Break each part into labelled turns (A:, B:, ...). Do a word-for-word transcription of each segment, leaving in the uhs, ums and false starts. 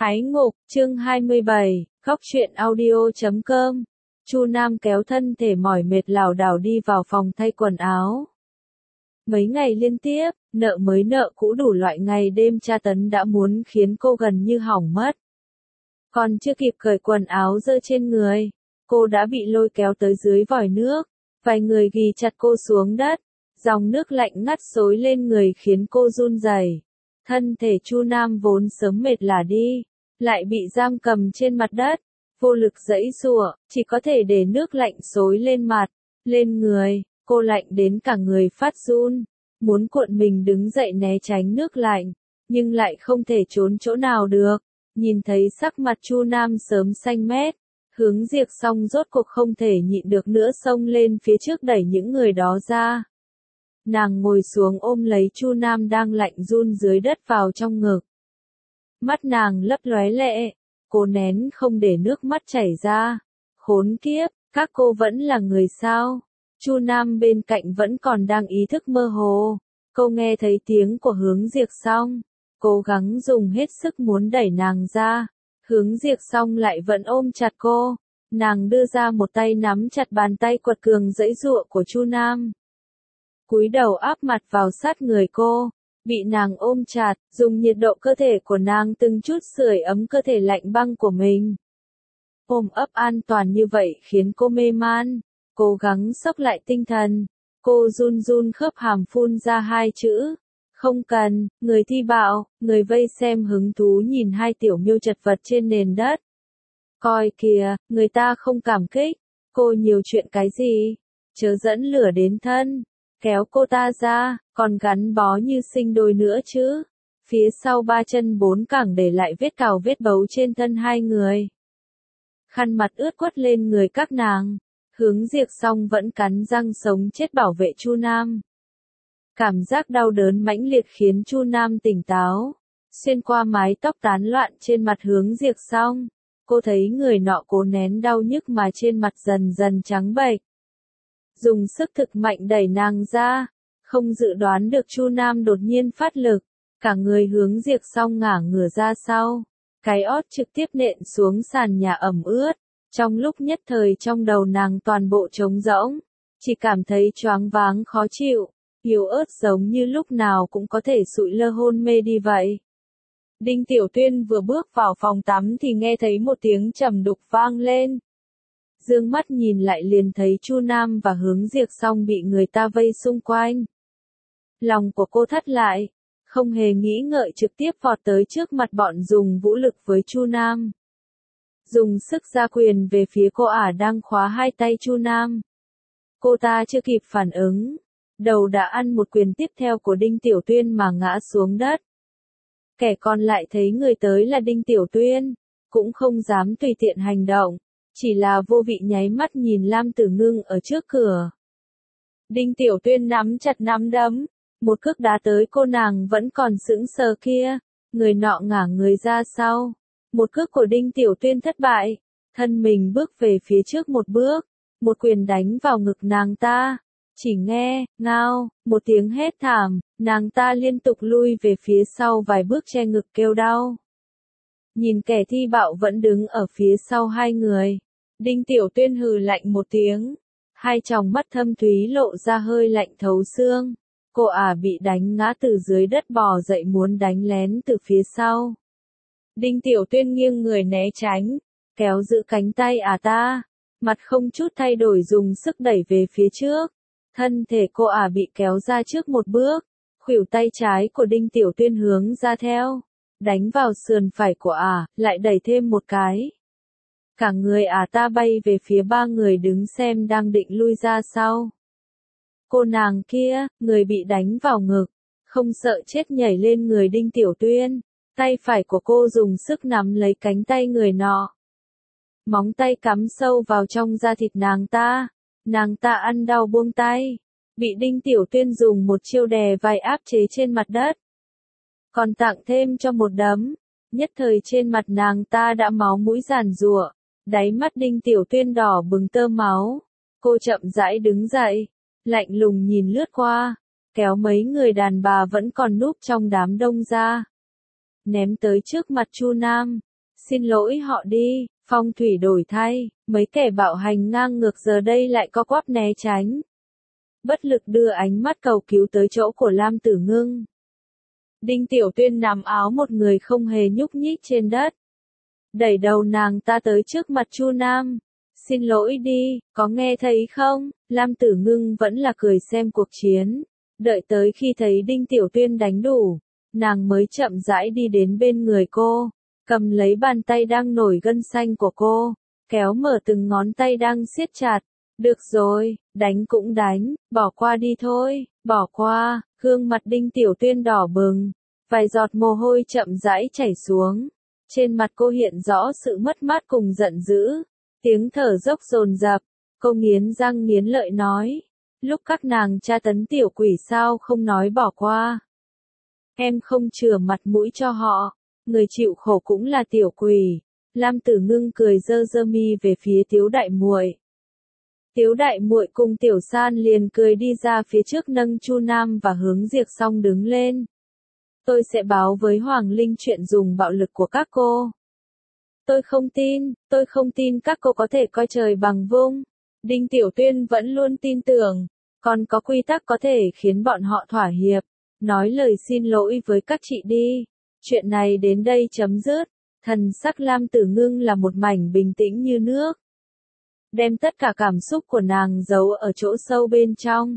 A: Ái ngục, chương hai mươi bảy, góc truyện audio chấm com. Chu Nam kéo thân thể mỏi mệt lảo đảo đi vào phòng thay quần áo. Mấy ngày liên tiếp, nợ mới nợ cũ đủ loại ngày đêm tra tấn đã muốn khiến cô gần như hỏng mất. Còn chưa kịp cởi quần áo dơ trên người, cô đã bị lôi kéo tới dưới vòi nước. Vài người ghì chặt cô xuống đất, dòng nước lạnh ngắt xối lên người khiến cô run rẩy. Thân thể Chu Nam vốn sớm mệt lả đi, lại bị giam cầm trên mặt đất, vô lực giãy giụa, chỉ có thể để nước lạnh xối lên mặt, lên người. Cô lạnh đến cả người phát run, muốn cuộn mình đứng dậy né tránh nước lạnh, nhưng lại không thể trốn chỗ nào được. Nhìn thấy sắc mặt Chu Nam sớm xanh mét, Hướng Diệp Song rốt cuộc không thể nhịn được nữa xông lên phía trước đẩy những người đó ra. Nàng ngồi xuống ôm lấy Chu Nam đang lạnh run dưới đất vào trong ngực. Mắt nàng lấp lóe lệ, cô nén không để nước mắt chảy ra. Khốn kiếp, các cô vẫn là người sao? Chu Nam bên cạnh vẫn còn đang ý thức mơ hồ. Cô nghe thấy tiếng của Hướng Diệp Song, cố gắng dùng hết sức muốn đẩy nàng ra. Hướng Diệp Song lại vẫn ôm chặt cô. Nàng đưa ra một tay nắm chặt bàn tay quật cường giãy giụa của Chu Nam. Cúi đầu áp mặt vào sát người cô, bị nàng ôm chặt, dùng nhiệt độ cơ thể của nàng từng chút sưởi ấm cơ thể lạnh băng của mình. Ôm ấp an toàn như vậy khiến cô mê man, cố gắng xốc lại tinh thần. Cô run run khớp hàm phun ra hai chữ. Không cần. Người thi bạo, người vây xem hứng thú nhìn hai tiểu miêu chật vật trên nền đất. Coi kìa, người ta không cảm kích. Cô nhiều chuyện cái gì? Chớ dẫn lửa đến thân. Kéo cô ta ra, còn gắn bó như sinh đôi nữa chứ. Phía sau ba chân bốn cẳng để lại vết cào vết bấu trên thân hai người. Khăn mặt ướt quất lên người các nàng. Hướng Diệp Song vẫn cắn răng sống chết bảo vệ Chu Nam. Cảm giác đau đớn mãnh liệt khiến Chu Nam tỉnh táo. Xuyên qua mái tóc tán loạn trên mặt Hướng Diệp Song, cô thấy người nọ cố nén đau nhức mà trên mặt dần dần trắng bệch. Dùng sức thực mạnh đẩy nàng ra, không dự đoán được Chu Nam đột nhiên phát lực, cả người Hướng Diệp Song ngả ngửa ra sau, cái ót trực tiếp nện xuống sàn nhà ẩm ướt. Trong lúc nhất thời trong đầu nàng toàn bộ trống rỗng, chỉ cảm thấy choáng váng khó chịu, yếu ớt giống như lúc nào cũng có thể sụi lơ hôn mê đi vậy. Đinh Tiểu Tuyên vừa bước vào phòng tắm thì nghe thấy một tiếng trầm đục vang lên. Dương mắt nhìn lại liền thấy Chu Nam và Hướng Diệp Song bị người ta vây xung quanh. Lòng của cô thắt lại, không hề nghĩ ngợi trực tiếp vọt tới trước mặt bọn dùng vũ lực với Chu Nam. Dùng sức ra quyền về phía cô ả đang khóa hai tay Chu Nam. Cô ta chưa kịp phản ứng, đầu đã ăn một quyền tiếp theo của Đinh Tiểu Tuyên mà ngã xuống đất. Kẻ còn lại thấy người tới là Đinh Tiểu Tuyên, cũng không dám tùy tiện hành động, chỉ là vô vị nháy mắt nhìn Lam Tử Ngưng ở trước cửa. Đinh Tiểu Tuyên nắm chặt nắm đấm, một cước đá tới cô nàng vẫn còn sững sờ kia, người nọ ngả người ra sau. Một cước của Đinh Tiểu Tuyên thất bại, thân mình bước về phía trước một bước, một quyền đánh vào ngực nàng ta. Chỉ nghe, ngao, một tiếng hét thảm, nàng ta liên tục lui về phía sau vài bước che ngực kêu đau. Nhìn kẻ thi bạo vẫn đứng ở phía sau hai người, Đinh Tiểu Tuyên hừ lạnh một tiếng, hai tròng mắt thâm thúy lộ ra hơi lạnh thấu xương. Cô ả bị đánh ngã từ dưới đất bò dậy muốn đánh lén từ phía sau. Đinh Tiểu Tuyên nghiêng người né tránh, kéo giữ cánh tay ả ta, mặt không chút thay đổi dùng sức đẩy về phía trước. Thân thể cô ả bị kéo ra trước một bước, khuỷu tay trái của Đinh Tiểu Tuyên hướng ra theo, đánh vào sườn phải của ả, lại đẩy thêm một cái. Cả người ả ta bay về phía ba người đứng xem đang định lui ra sau. Cô nàng kia, người bị đánh vào ngực, không sợ chết nhảy lên người Đinh Tiểu Tuyên. Tay phải của cô dùng sức nắm lấy cánh tay người nọ. Móng tay cắm sâu vào trong da thịt nàng ta. Nàng ta ăn đau buông tay. Bị Đinh Tiểu Tuyên dùng một chiêu đè vai áp chế trên mặt đất. Còn tặng thêm cho một đấm. Nhất thời trên mặt nàng ta đã máu mũi giàn giụa. Đáy mắt Đinh Tiểu Tuyên đỏ bừng tơ máu. Cô chậm rãi đứng dậy. Lạnh lùng nhìn lướt qua. Kéo mấy người đàn bà vẫn còn núp trong đám đông ra. Ném tới trước mặt Chu Nam, Xin lỗi họ đi, phong thủy đổi thay, mấy kẻ bạo hành ngang ngược giờ đây lại co quắp né tránh. Bất lực đưa ánh mắt cầu cứu tới chỗ của Lam Tử Ngưng. Đinh Tiểu Tuyên nằm áo một người không hề nhúc nhích trên đất. Đẩy đầu nàng ta tới trước mặt Chu Nam. Xin lỗi đi, có nghe thấy không? Lam Tử Ngưng vẫn là cười xem cuộc chiến. Đợi tới khi thấy Đinh Tiểu Tuyên đánh đủ, nàng mới chậm rãi đi đến bên người cô, cầm lấy bàn tay đang nổi gân xanh của cô, kéo mở từng ngón tay đang siết chặt. Được rồi, đánh cũng đánh, bỏ qua đi thôi, bỏ qua. Gương mặt Đinh Tiểu Tuyên đỏ bừng, vài giọt mồ hôi chậm rãi chảy xuống. Trên mặt cô hiện rõ sự mất mát cùng giận dữ, tiếng thở dốc dồn dập. Cô nghiến răng nghiến lợi nói, lúc các nàng tra tấn tiểu quỷ sao không nói bỏ qua. Em không chừa mặt mũi cho họ, người chịu khổ cũng là tiểu quỷ. Lam Tử Ngưng cười dơ dơ mi về phía Tiếu đại muội. Tiếu đại muội cùng Tiểu San liền cười đi ra phía trước nâng Chu Nam và hướng Diệp Song đứng lên. Tôi sẽ báo với Hoàng Linh chuyện dùng bạo lực của các cô. Tôi không tin, tôi không tin các cô có thể coi trời bằng vung. Đinh Tiểu Tuyên vẫn luôn tin tưởng, còn có quy tắc có thể khiến bọn họ thỏa hiệp. Nói lời xin lỗi với các chị đi. Chuyện này đến đây chấm dứt. Thần sắc Lam Tử Ngưng là một mảnh bình tĩnh như nước. Đem tất cả cảm xúc của nàng giấu ở chỗ sâu bên trong.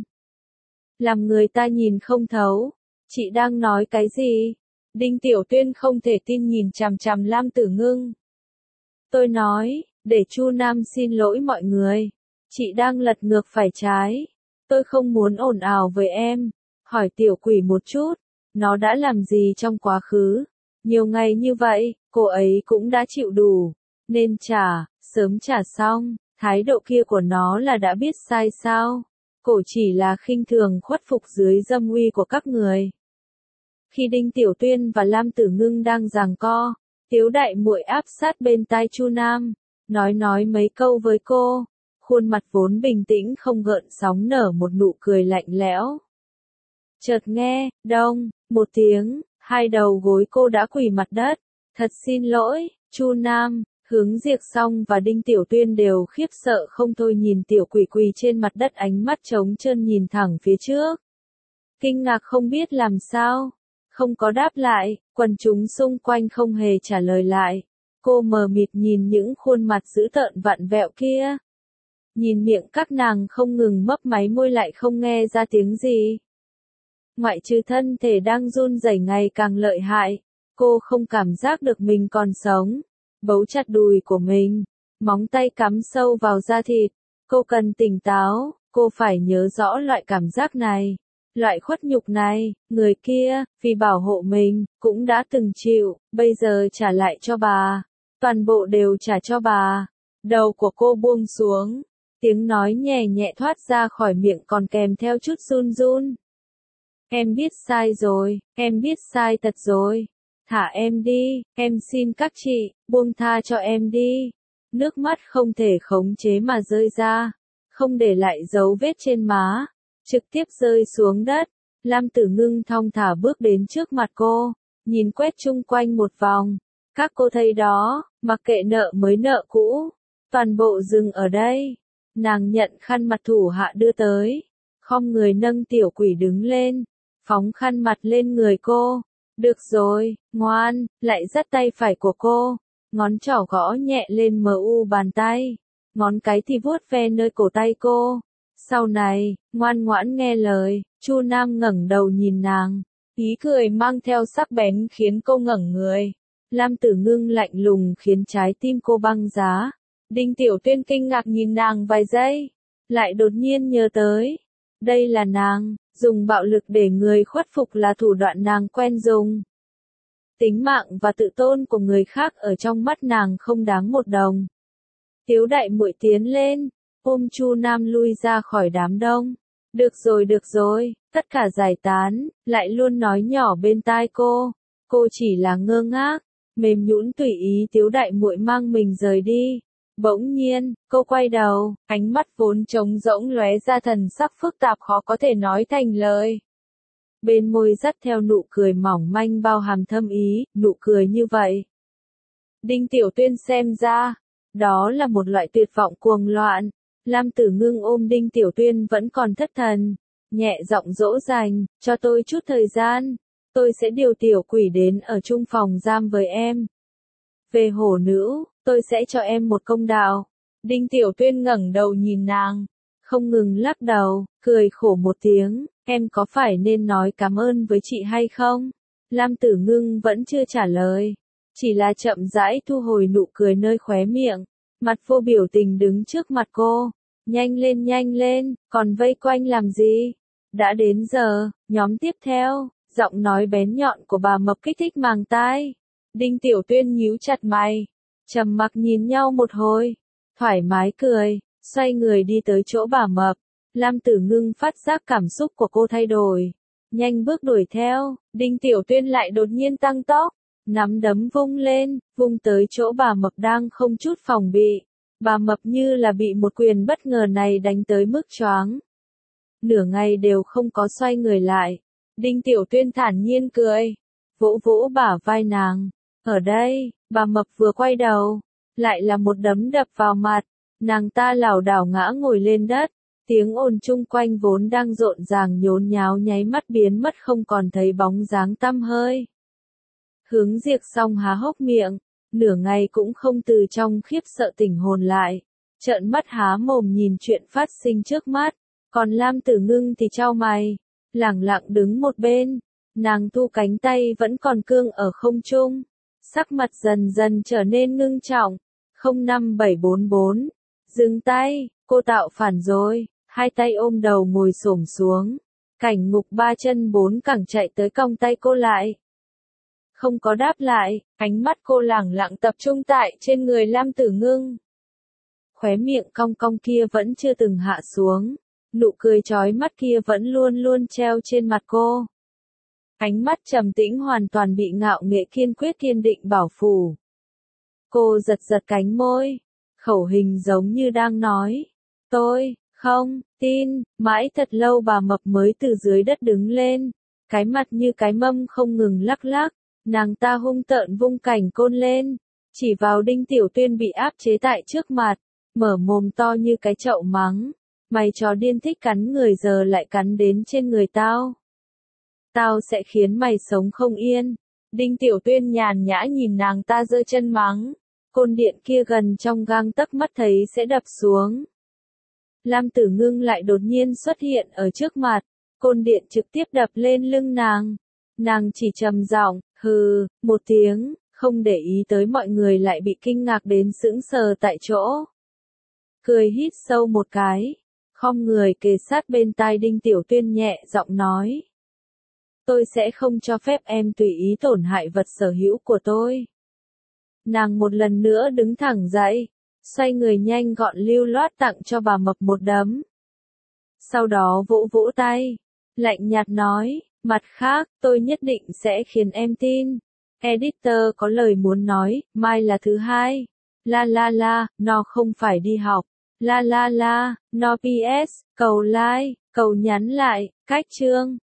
A: Làm người ta nhìn không thấu. Chị đang nói cái gì? Đinh Tiểu Tuyên không thể tin nhìn chằm chằm Lam Tử Ngưng. Tôi nói, để Chu Nam xin lỗi mọi người. Chị đang lật ngược phải trái. Tôi không muốn ồn ào với em. Hỏi tiểu quỷ một chút, nó đã làm gì trong quá khứ? Nhiều ngày như vậy, cô ấy cũng đã chịu đủ. Nên trả, sớm trả xong. Thái độ kia của nó là đã biết sai sao? Cổ chỉ là khinh thường khuất phục dưới dâm uy của các người. Khi Đinh Tiểu Tuyên và Lam Tử Ngưng đang giằng co, Tiếu đại muội áp sát bên tai Chu Nam, nói nói mấy câu với cô, khuôn mặt vốn bình tĩnh không gợn sóng nở một nụ cười lạnh lẽo. Chợt nghe, đông, một tiếng, hai đầu gối cô đã quỳ mặt đất. Thật xin lỗi, Chu Nam. Hướng Diệp Song và Đinh Tiểu Tuyên đều khiếp sợ không thôi nhìn tiểu quỷ quỳ trên mặt đất, ánh mắt trống trơn nhìn thẳng phía trước. Kinh ngạc không biết làm sao, không có đáp lại, quần chúng xung quanh không hề trả lời lại. Cô mờ mịt nhìn những khuôn mặt dữ tợn vặn vẹo kia. Nhìn miệng các nàng không ngừng mấp máy môi lại không nghe ra tiếng gì. Ngoại trừ thân thể đang run rẩy ngày càng lợi hại, cô không cảm giác được mình còn sống. Bấu chặt đùi của mình, móng tay cắm sâu vào da thịt. Cô cần tỉnh táo, cô phải nhớ rõ loại cảm giác này, loại khuất nhục này. Người kia, vì bảo hộ mình, cũng đã từng chịu, bây giờ trả lại cho bà. Toàn bộ đều trả cho bà. Đầu của cô buông xuống, tiếng nói nhẹ nhẹ thoát ra khỏi miệng còn kèm theo chút run run. Em biết sai rồi, em biết sai thật rồi. Thả em đi, em xin các chị, buông tha cho em đi. Nước mắt không thể khống chế mà rơi ra, không để lại dấu vết trên má, trực tiếp rơi xuống đất. Lam Tử Ngưng thong thả bước đến trước mặt cô, nhìn quét chung quanh một vòng. Các cô thấy đó, mặc kệ nợ mới nợ cũ, toàn bộ dừng ở đây. Nàng nhận khăn mặt thủ hạ đưa tới, khom người nâng tiểu quỷ đứng lên, phóng khăn mặt lên người cô. Được rồi, ngoan, lại dắt tay phải của cô, ngón trỏ gõ nhẹ lên mờ u bàn tay, ngón cái thì vuốt ve nơi cổ tay cô. Sau này, ngoan ngoãn nghe lời. Chu Nam ngẩng đầu nhìn nàng, ý cười mang theo sắc bén khiến cô ngẩng người. Lam Tử Ngưng lạnh lùng khiến trái tim cô băng giá. Đinh Tiểu Tuyên kinh ngạc nhìn nàng vài giây, lại đột nhiên nhớ tới, đây là nàng. Dùng bạo lực để người khuất phục là thủ đoạn nàng quen dùng. Tính mạng và tự tôn của người khác ở trong mắt nàng không đáng một đồng. Tiếu đại muội tiến lên, ôm Chu Nam lui ra khỏi đám đông. Được rồi được rồi, tất cả giải tán, lại luôn nói nhỏ bên tai cô. Cô chỉ là ngơ ngác, mềm nhũn tùy ý Tiếu đại muội mang mình rời đi. Bỗng nhiên, cô quay đầu, ánh mắt vốn trống rỗng lóe ra thần sắc phức tạp khó có thể nói thành lời. Bên môi dắt theo nụ cười mỏng manh bao hàm thâm ý, nụ cười như vậy. Đinh Tiểu Tuyên xem ra, đó là một loại tuyệt vọng cuồng loạn. Lam Tử Ngưng ôm Đinh Tiểu Tuyên vẫn còn thất thần, nhẹ giọng dỗ dành, cho tôi chút thời gian, tôi sẽ điều tiểu quỷ đến ở chung phòng giam với em. Về hổ nữ, tôi sẽ cho em một công đạo. Đinh Tiểu Tuyên ngẩng đầu nhìn nàng, không ngừng lắc đầu, cười khổ một tiếng, em có phải nên nói cảm ơn với chị hay không? Lam Tử Ngưng vẫn chưa trả lời, chỉ là chậm rãi thu hồi nụ cười nơi khóe miệng, mặt vô biểu tình đứng trước mặt cô. Nhanh lên nhanh lên, còn vây quanh làm gì? Đã đến giờ, nhóm tiếp theo, giọng nói bén nhọn của bà Mập kích thích màng tai. Đinh Tiểu Tuyên nhíu chặt mày, trầm mặc nhìn nhau một hồi, thoải mái cười, xoay người đi tới chỗ bà Mập. Lam Tử Ngưng phát giác cảm xúc của cô thay đổi, nhanh bước đuổi theo. Đinh Tiểu Tuyên lại đột nhiên tăng tốc, nắm đấm vung lên, vung tới chỗ bà Mập đang không chút phòng bị. Bà Mập như là bị một quyền bất ngờ này đánh tới mức choáng. Nửa ngày đều không có xoay người lại. Đinh Tiểu Tuyên thản nhiên cười, vỗ vỗ bả vai nàng. Ở đây, bà Mập vừa quay đầu, lại là một đấm đập vào mặt. Nàng ta lảo đảo ngã ngồi lên đất. Tiếng ồn chung quanh vốn đang rộn ràng nhốn nháo nháy mắt biến mất không còn thấy bóng dáng tăm hơi. Hướng Diệp Song há hốc miệng, nửa ngày cũng không từ trong khiếp sợ tỉnh hồn lại, trợn mắt há mồm nhìn chuyện phát sinh trước mắt. Còn Lam Tử Ngưng thì chau mày, lẳng lặng đứng một bên, nàng thu cánh tay vẫn còn cương ở không trung, sắc mặt dần dần trở nên ngưng trọng. không năm bảy bốn bốn, dừng tay, cô tạo phản rồi, hai tay ôm đầu ngồi xổm xuống, Cảnh Ngục ba chân bốn cẳng chạy tới cong tay cô lại. Không có đáp lại, ánh mắt cô lẳng lặng tập trung tại trên người Lam Tử Ngưng. Khóe miệng cong cong kia vẫn chưa từng hạ xuống, nụ cười chói mắt kia vẫn luôn luôn treo trên mặt cô. Ánh mắt trầm tĩnh hoàn toàn bị ngạo nghệ kiên quyết kiên định bảo phủ. Cô giật giật cánh môi, khẩu hình giống như đang nói, tôi, không, tin. Mãi thật lâu bà Mập mới từ dưới đất đứng lên, cái mặt như cái mâm không ngừng lắc lắc. Nàng ta hung tợn vung cảnh côn lên, chỉ vào Đinh Tiểu Tuyên bị áp chế tại trước mặt, mở mồm to như cái chậu mắng. Mày chó điên thích cắn người giờ lại cắn đến trên người tao. Tao sẽ khiến mày sống không yên. Đinh Tiểu Tuyên nhàn nhã nhìn nàng ta giơ chân mắng. Côn điện kia gần trong gang tấc mắt thấy sẽ đập xuống. Lam Tử Ngưng lại đột nhiên xuất hiện ở trước mặt, côn điện trực tiếp đập lên lưng nàng. Nàng chỉ trầm giọng, hừ, một tiếng, không để ý tới mọi người lại bị kinh ngạc đến sững sờ tại chỗ. Cười hít sâu một cái, khom người kề sát bên tai Đinh Tiểu Tuyên nhẹ giọng nói. Tôi sẽ không cho phép em tùy ý tổn hại vật sở hữu của tôi. Nàng một lần nữa đứng thẳng dậy, xoay người nhanh gọn lưu loát tặng cho bà Mập một đấm. Sau đó vỗ vỗ tay, lạnh nhạt nói, mặt khác, tôi nhất định sẽ khiến em tin. Editor có lời muốn nói, mai là thứ hai. La la la, nó không phải đi học. La la la, nó pê ét, cầu like, cầu nhắn lại, cách chương.